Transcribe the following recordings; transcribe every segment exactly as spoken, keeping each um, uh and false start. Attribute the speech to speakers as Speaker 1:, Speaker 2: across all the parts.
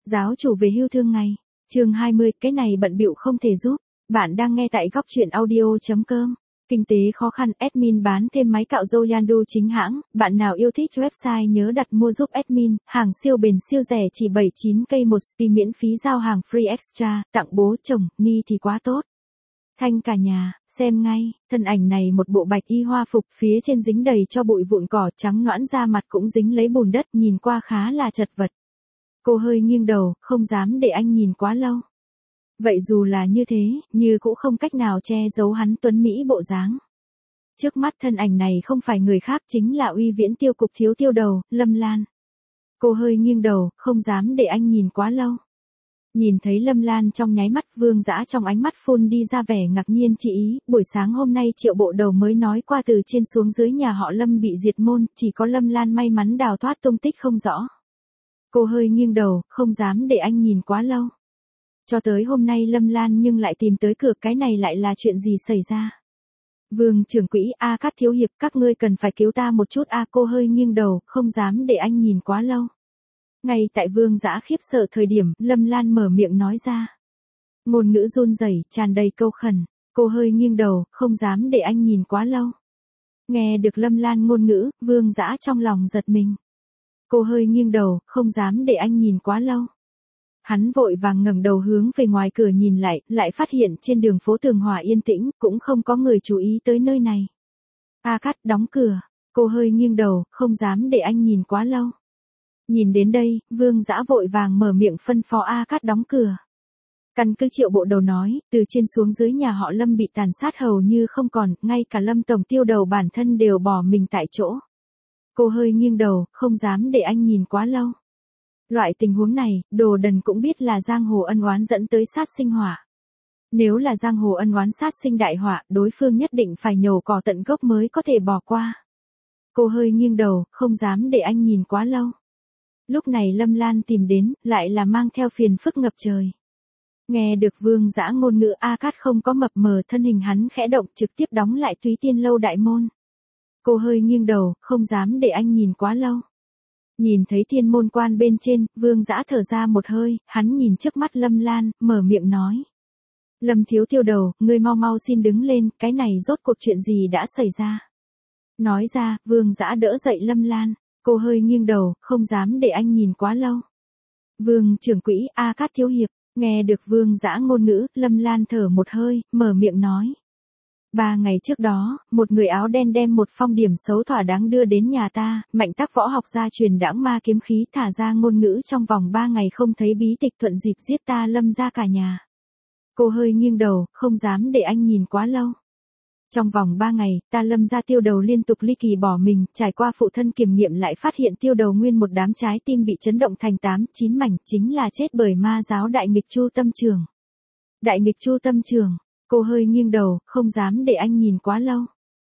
Speaker 1: Giáo chủ về hưu thương ngày. Chương hai mươi, cái này bận bịu không thể giúp. Bạn đang nghe tại góc truyện audio chấm com. Kinh tế khó khăn, admin bán thêm máy cạo râu Yandu chính hãng, bạn nào yêu thích website nhớ đặt mua giúp admin, hàng siêu bền siêu rẻ chỉ bảy mươi chín k một spi miễn phí giao hàng free extra, tặng bố chồng, ni thì quá tốt. Thanh cả nhà, xem ngay, thân ảnh này một bộ bạch y hoa phục, phía trên dính đầy cho bụi vụn cỏ, trắng nõn, da mặt cũng dính lấy bùn đất, nhìn qua khá là chật vật. Cô hơi nghiêng đầu, không dám để anh nhìn quá lâu. Vậy dù là như thế, như cũng không cách nào che giấu hắn tuấn mỹ bộ dáng. Trước mắt thân ảnh này không phải người khác, chính là Uy Viễn tiêu cục thiếu tiêu đầu, Lâm Lan. Cô hơi nghiêng đầu, không dám để anh nhìn quá lâu. Nhìn thấy Lâm Lan trong nháy mắt, Vương Dã trong ánh mắt phun đi ra vẻ ngạc nhiên chị ý, buổi sáng hôm nay Triệu bộ đầu mới nói qua từ trên xuống dưới nhà họ Lâm bị diệt môn, chỉ có Lâm Lan may mắn đào thoát tung tích không rõ. Cô hơi nghiêng đầu, không dám để anh nhìn quá lâu. Cho tới hôm nay Lâm Lan nhưng lại tìm tới cửa, cái này lại là chuyện gì xảy ra? Vương trưởng quỹ, A Cát thiếu hiệp, các ngươi cần phải cứu ta một chút a. Cô hơi nghiêng đầu, không dám để anh nhìn quá lâu. Ngay tại Vương Dã khiếp sợ thời điểm, Lâm Lan mở miệng nói ra. Ngôn ngữ run rẩy, tràn đầy câu khẩn. Cô hơi nghiêng đầu, không dám để anh nhìn quá lâu. Nghe được Lâm Lan ngôn ngữ, Vương Dã trong lòng giật mình. Cô hơi nghiêng đầu, không dám để anh nhìn quá lâu. Hắn vội vàng ngẩng đầu hướng về ngoài cửa nhìn lại, lại phát hiện trên đường phố tường hòa yên tĩnh, cũng không có người chú ý tới nơi này. A Cát, đóng cửa. Cô hơi nghiêng đầu, không dám để anh nhìn quá lâu. Nhìn đến đây, Vương Dã vội vàng mở miệng phân phó A Cát đóng cửa. Căn cứ Triệu bộ đầu nói, từ trên xuống dưới nhà họ Lâm bị tàn sát hầu như không còn, ngay cả Lâm tổng tiêu đầu bản thân đều bỏ mình tại chỗ. Cô hơi nghiêng đầu, không dám để anh nhìn quá lâu. Loại tình huống này, đồ đần cũng biết là giang hồ ân oán dẫn tới sát sinh hỏa. Nếu là giang hồ ân oán sát sinh đại họa, đối phương nhất định phải nhổ cỏ tận gốc mới có thể bỏ qua. Cô hơi nghiêng đầu, không dám để anh nhìn quá lâu. Lúc này Lâm Lan tìm đến, lại là mang theo phiền phức ngập trời. Nghe được Vương Dã ngôn ngữ, A Cát không có mập mờ, thân hình hắn khẽ động, trực tiếp đóng lại Túy Tiên lâu đại môn. Cô hơi nghiêng đầu, không dám để anh nhìn quá lâu. Nhìn thấy thiên môn quan bên trên, Vương Dã thở ra một hơi, hắn nhìn trước mắt Lâm Lan, mở miệng nói. Lâm thiếu tiêu đầu, ngươi mau mau xin đứng lên, cái này rốt cuộc chuyện gì đã xảy ra. Nói ra, Vương Dã đỡ dậy Lâm Lan, cô hơi nghiêng đầu, không dám để anh nhìn quá lâu. Vương trưởng quỹ, A Cát thiếu hiệp, nghe được Vương Dã ngôn ngữ, Lâm Lan thở một hơi, mở miệng nói. Ba ngày trước đó, một người áo đen đem một phong điểm xấu thỏa đáng đưa đến nhà ta, mạnh tác võ học gia truyền đãng ma kiếm khí, thả ra ngôn ngữ trong vòng ba ngày không thấy bí tịch, thuận dịp giết ta Lâm ra cả nhà. Cô hơi nghiêng đầu, không dám để anh nhìn quá lâu. Trong vòng ba ngày, ta Lâm ra tiêu đầu liên tục ly kỳ bỏ mình, trải qua phụ thân kiểm nghiệm lại phát hiện tiêu đầu nguyên một đám trái tim bị chấn động thành tám, chín mảnh, chính là chết bởi ma giáo đại nghịch Chu Tâm Trường. Đại nghịch Chu Tâm Trường. Cô hơi nghiêng đầu, không dám để anh nhìn quá lâu.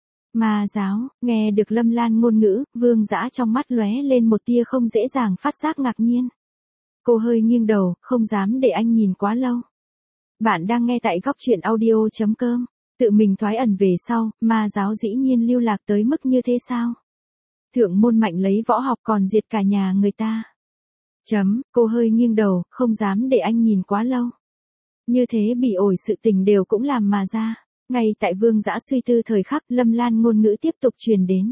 Speaker 1: Ma giáo, nghe được Lâm Lan ngôn ngữ, Vương Dã trong mắt lóe lên một tia không dễ dàng phát giác ngạc nhiên. Cô hơi nghiêng đầu, không dám để anh nhìn quá lâu. Bạn đang nghe tại góc truyện audio chấm com. Tự mình thoái ẩn về sau, ma giáo dĩ nhiên lưu lạc tới mức như thế sao? Thượng môn mạnh lấy võ học còn diệt cả nhà người ta. Chấm, cô hơi nghiêng đầu, không dám để anh nhìn quá lâu. Như thế bị ổi sự tình đều cũng làm mà ra. Ngay tại Vương Dã suy tư thời khắc, Lâm Lan ngôn ngữ tiếp tục truyền đến.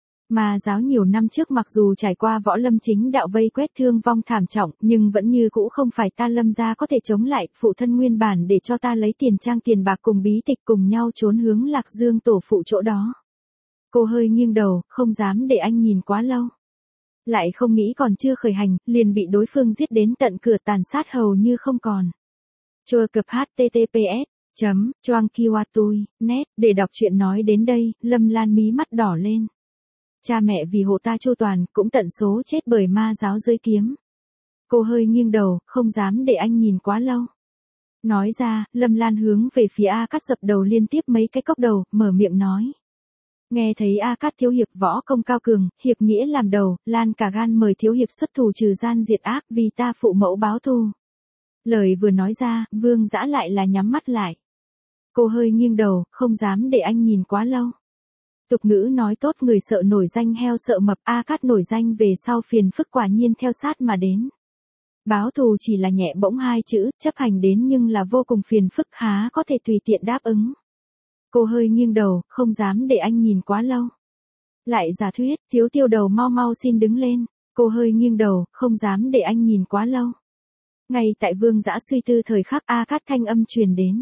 Speaker 1: Ma giáo nhiều năm trước mặc dù trải qua võ lâm chính đạo vây quét thương vong thảm trọng, nhưng vẫn như cũ không phải ta Lâm gia có thể chống lại, phụ thân nguyên bản để cho ta lấy tiền trang tiền bạc cùng bí tịch cùng nhau trốn hướng Lạc Dương tổ phụ chỗ đó. Cô hơi nghiêng đầu, không dám để anh nhìn quá lâu. Lại không nghĩ còn chưa khởi hành, liền bị đối phương giết đến tận cửa, tàn sát hầu như không còn. Chua cập https chấm choang kiwatui net để đọc truyện. Nói đến đây, Lâm Lan mí mắt đỏ lên. Cha mẹ vì hộ ta chu toàn, cũng tận số chết bởi ma giáo dưới kiếm. Cô hơi nghiêng đầu, không dám để anh nhìn quá lâu. Nói ra, Lâm Lan hướng về phía A Cát dập đầu liên tiếp mấy cái cốc đầu, mở miệng nói. Nghe thấy A Cát thiếu hiệp võ công cao cường, hiệp nghĩa làm đầu, Lan cả gan mời thiếu hiệp xuất thủ trừ gian diệt ác, vì ta phụ mẫu báo thù. Lời vừa nói ra, Vương Dã lại là nhắm mắt lại. Cô hơi nghiêng đầu, không dám để anh nhìn quá lâu. Tục ngữ nói tốt, người sợ nổi danh heo sợ mập, A Cát nổi danh về sau phiền phức quả nhiên theo sát mà đến. Báo thù chỉ là nhẹ bỗng hai chữ, chấp hành đến nhưng là vô cùng phiền phức, há có thể tùy tiện đáp ứng. Cô hơi nghiêng đầu, không dám để anh nhìn quá lâu. Lại giả thuyết, Thiếu Tiêu Đầu mau mau xin đứng lên. Cô hơi nghiêng đầu, không dám để anh nhìn quá lâu. Ngay tại Vương Dã suy tư thời khắc, A Cát thanh âm truyền đến.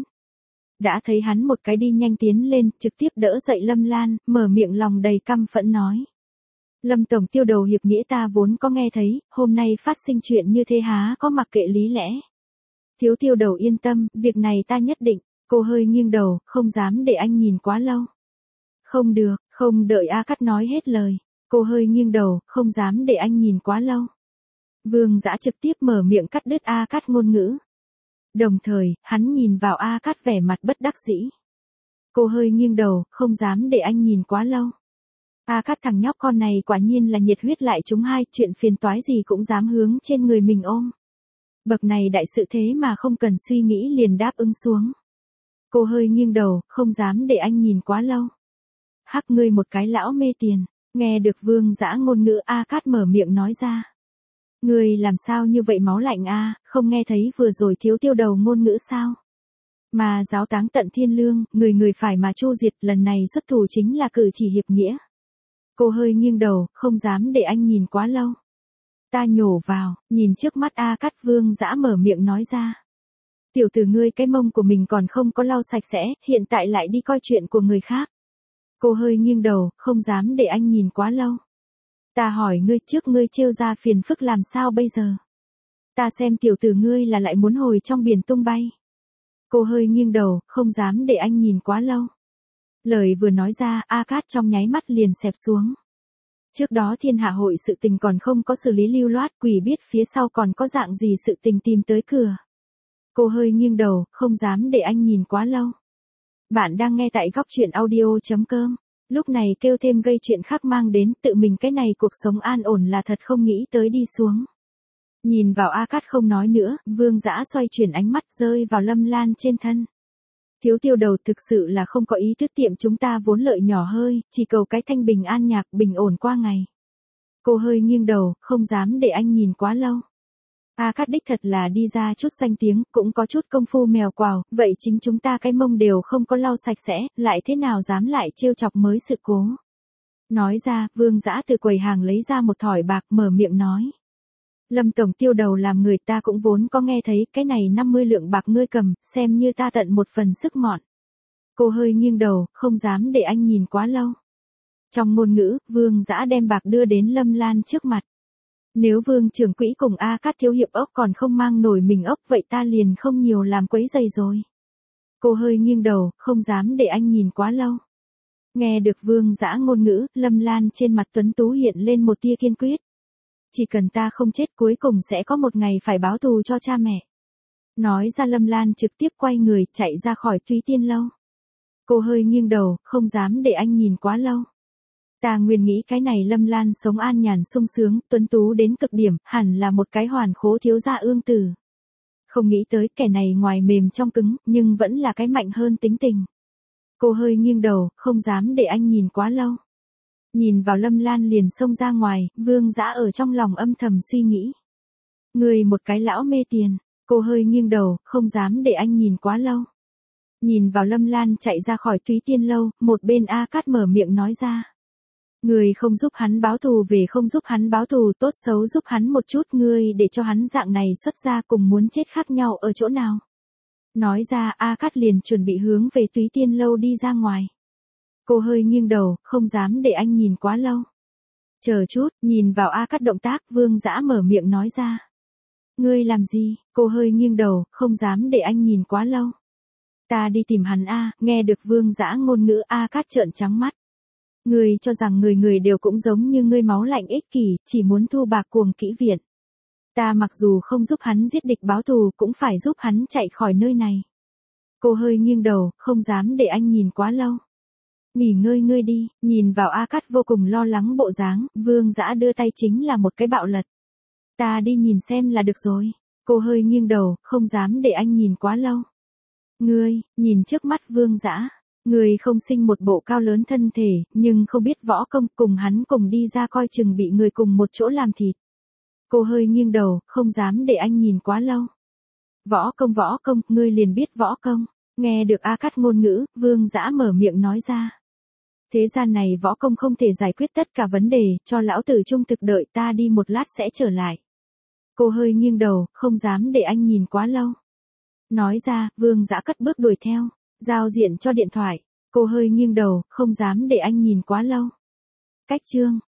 Speaker 1: Đã thấy hắn một cái đi nhanh tiến lên, trực tiếp đỡ dậy Lâm Lan, mở miệng lòng đầy căm phẫn nói. Lâm Tổng Tiêu Đầu hiệp nghĩa ta vốn có nghe thấy, hôm nay phát sinh chuyện như thế há có mặc kệ lý lẽ. Thiếu Tiêu Đầu yên tâm, việc này ta nhất định. Cô hơi nghiêng đầu, không dám để anh nhìn quá lâu. Không được, không đợi A Cát nói hết lời. Cô hơi nghiêng đầu, không dám để anh nhìn quá lâu. Vương Dã trực tiếp mở miệng cắt đứt A Cát ngôn ngữ. Đồng thời, hắn nhìn vào A Cát vẻ mặt bất đắc dĩ. Cô hơi nghiêng đầu, không dám để anh nhìn quá lâu. A Cát thằng nhóc con này quả nhiên là nhiệt huyết lại chúng hai, chuyện phiền toái gì cũng dám hướng trên người mình ôm. Bậc này đại sự thế mà không cần suy nghĩ liền đáp ứng xuống. Cô hơi nghiêng đầu, không dám để anh nhìn quá lâu. Hắc ngươi một cái lão mê tiền, nghe được Vương Dã ngôn ngữ A Cát mở miệng nói ra. Ngươi làm sao như vậy máu lạnh a, không nghe thấy vừa rồi Thiếu Tiêu Đầu ngôn ngữ sao? Mà giáo táng tận thiên lương, người người phải mà chu diệt, lần này xuất thủ chính là cử chỉ hiệp nghĩa. Cô hơi nghiêng đầu, không dám để anh nhìn quá lâu. Ta nhổ vào, nhìn trước mắt A Cát, Vương Dã mở miệng nói ra. Tiểu tử ngươi cái mông của mình còn không có lau sạch sẽ, hiện tại lại đi coi chuyện của người khác. Cô hơi nghiêng đầu, không dám để anh nhìn quá lâu. Ta hỏi ngươi trước ngươi trêu ra phiền phức làm sao bây giờ? Ta xem tiểu tử ngươi là lại muốn hồi trong biển tung bay. Cô hơi nghiêng đầu, không dám để anh nhìn quá lâu. Lời vừa nói ra, A Cát trong nháy mắt liền xẹp xuống. Trước đó thiên hạ hội sự tình còn không có xử lý lưu loát, quỷ biết phía sau còn có dạng gì sự tình tìm tới cửa. Cô hơi nghiêng đầu, không dám để anh nhìn quá lâu. Bạn đang nghe tại góc truyện audio.com. Lúc này kêu thêm gây chuyện khác mang đến, tự mình cái này cuộc sống an ổn là thật không nghĩ tới đi xuống. Nhìn vào A Cát không nói nữa, Vương Dã xoay chuyển ánh mắt rơi vào Lâm Lan trên thân. Thiếu Tiêu Đầu thực sự là không có ý thức tiệm chúng ta vốn lợi nhỏ hơi, chỉ cầu cái thanh bình an nhạc bình ổn qua ngày. Cô hơi nghiêng đầu, không dám để anh nhìn quá lâu. A Cát đích thật là đi ra chút danh tiếng, cũng có chút công phu mèo quào, vậy chính chúng ta cái mông đều không có lau sạch sẽ, lại thế nào dám lại trêu chọc mới sự cố. Nói ra, Vương Dã từ quầy hàng lấy ra một thỏi bạc mở miệng nói. Lâm Tổng Tiêu Đầu làm người ta cũng vốn có nghe thấy, cái này năm mươi lượng bạc ngươi cầm, xem như ta tận một phần sức mọn. Cô hơi nghiêng đầu, không dám để anh nhìn quá lâu. Trong ngôn ngữ, Vương Dã đem bạc đưa đến Lâm Lan trước mặt. Nếu Vương trưởng quỹ cùng A Cát thiếu hiệp ốc còn không mang nổi mình ốc, vậy ta liền không nhiều làm quấy rầy rồi. Cô hơi nghiêng đầu, không dám để anh nhìn quá lâu. Nghe được Vương Dã ngôn ngữ, Lâm Lan trên mặt tuấn tú hiện lên một tia kiên quyết. Chỉ cần ta không chết cuối cùng sẽ có một ngày phải báo thù cho cha mẹ. Nói ra Lâm Lan trực tiếp quay người chạy ra khỏi Túy Tiên Lâu. Cô hơi nghiêng đầu, không dám để anh nhìn quá lâu. Ta nguyên nghĩ cái này Lâm Lan sống an nhàn sung sướng, tuấn tú đến cực điểm, hẳn là một cái hoàn khố thiếu gia ương tử. Không nghĩ tới kẻ này ngoài mềm trong cứng, nhưng vẫn là cái mạnh hơn tính tình. Cô hơi nghiêng đầu, không dám để anh nhìn quá lâu. Nhìn vào Lâm Lan liền xông ra ngoài, Vương Dã ở trong lòng âm thầm suy nghĩ. Người một cái lão mê tiền, cô hơi nghiêng đầu, không dám để anh nhìn quá lâu. Nhìn vào Lâm Lan chạy ra khỏi Túy Tiên Lâu, một bên A Cát mở miệng nói ra. Người không giúp hắn báo thù về không giúp hắn báo thù, tốt xấu giúp hắn một chút, ngươi để cho hắn dạng này xuất ra cùng muốn chết khác nhau ở chỗ nào. Nói ra A Cát liền chuẩn bị hướng về Túy Tiên Lâu đi ra ngoài. Cô hơi nghiêng đầu, không dám để anh nhìn quá lâu. Chờ chút, nhìn vào A Cát động tác, Vương Dã mở miệng nói ra. Ngươi làm gì? Cô hơi nghiêng đầu, không dám để anh nhìn quá lâu. Ta đi tìm hắn a, nghe được Vương Dã ngôn ngữ A Cát trợn trắng mắt. Ngươi cho rằng người người đều cũng giống như ngươi máu lạnh ích kỷ, chỉ muốn thu bạc cuồng kỹ viện. Ta mặc dù không giúp hắn giết địch báo thù, cũng phải giúp hắn chạy khỏi nơi này. Cô hơi nghiêng đầu, không dám để anh nhìn quá lâu. Nghỉ ngơi ngươi đi, nhìn vào A Cát vô cùng lo lắng bộ dáng, Vương Dã đưa tay chính là một cái bạo lật. Ta đi nhìn xem là được rồi. Cô hơi nghiêng đầu, không dám để anh nhìn quá lâu. Ngươi, nhìn trước mắt Vương Dã, ngươi không sinh một bộ cao lớn thân thể, nhưng không biết võ công, cùng hắn cùng đi ra coi chừng bị người cùng một chỗ làm thịt. Cô hơi nghiêng đầu, không dám để anh nhìn quá lâu. Võ công võ công, ngươi liền biết võ công. Nghe được A Cát ngôn ngữ, Vương Dã mở miệng nói ra. Thế gian này võ công không thể giải quyết tất cả vấn đề, cho lão tử trung thực đợi ta đi một lát sẽ trở lại. Cô hơi nghiêng đầu, không dám để anh nhìn quá lâu. Nói ra, Vương Dã cất bước đuổi theo, giao diện cho điện thoại. Cô hơi nghiêng đầu, không dám để anh nhìn quá lâu. Cách chương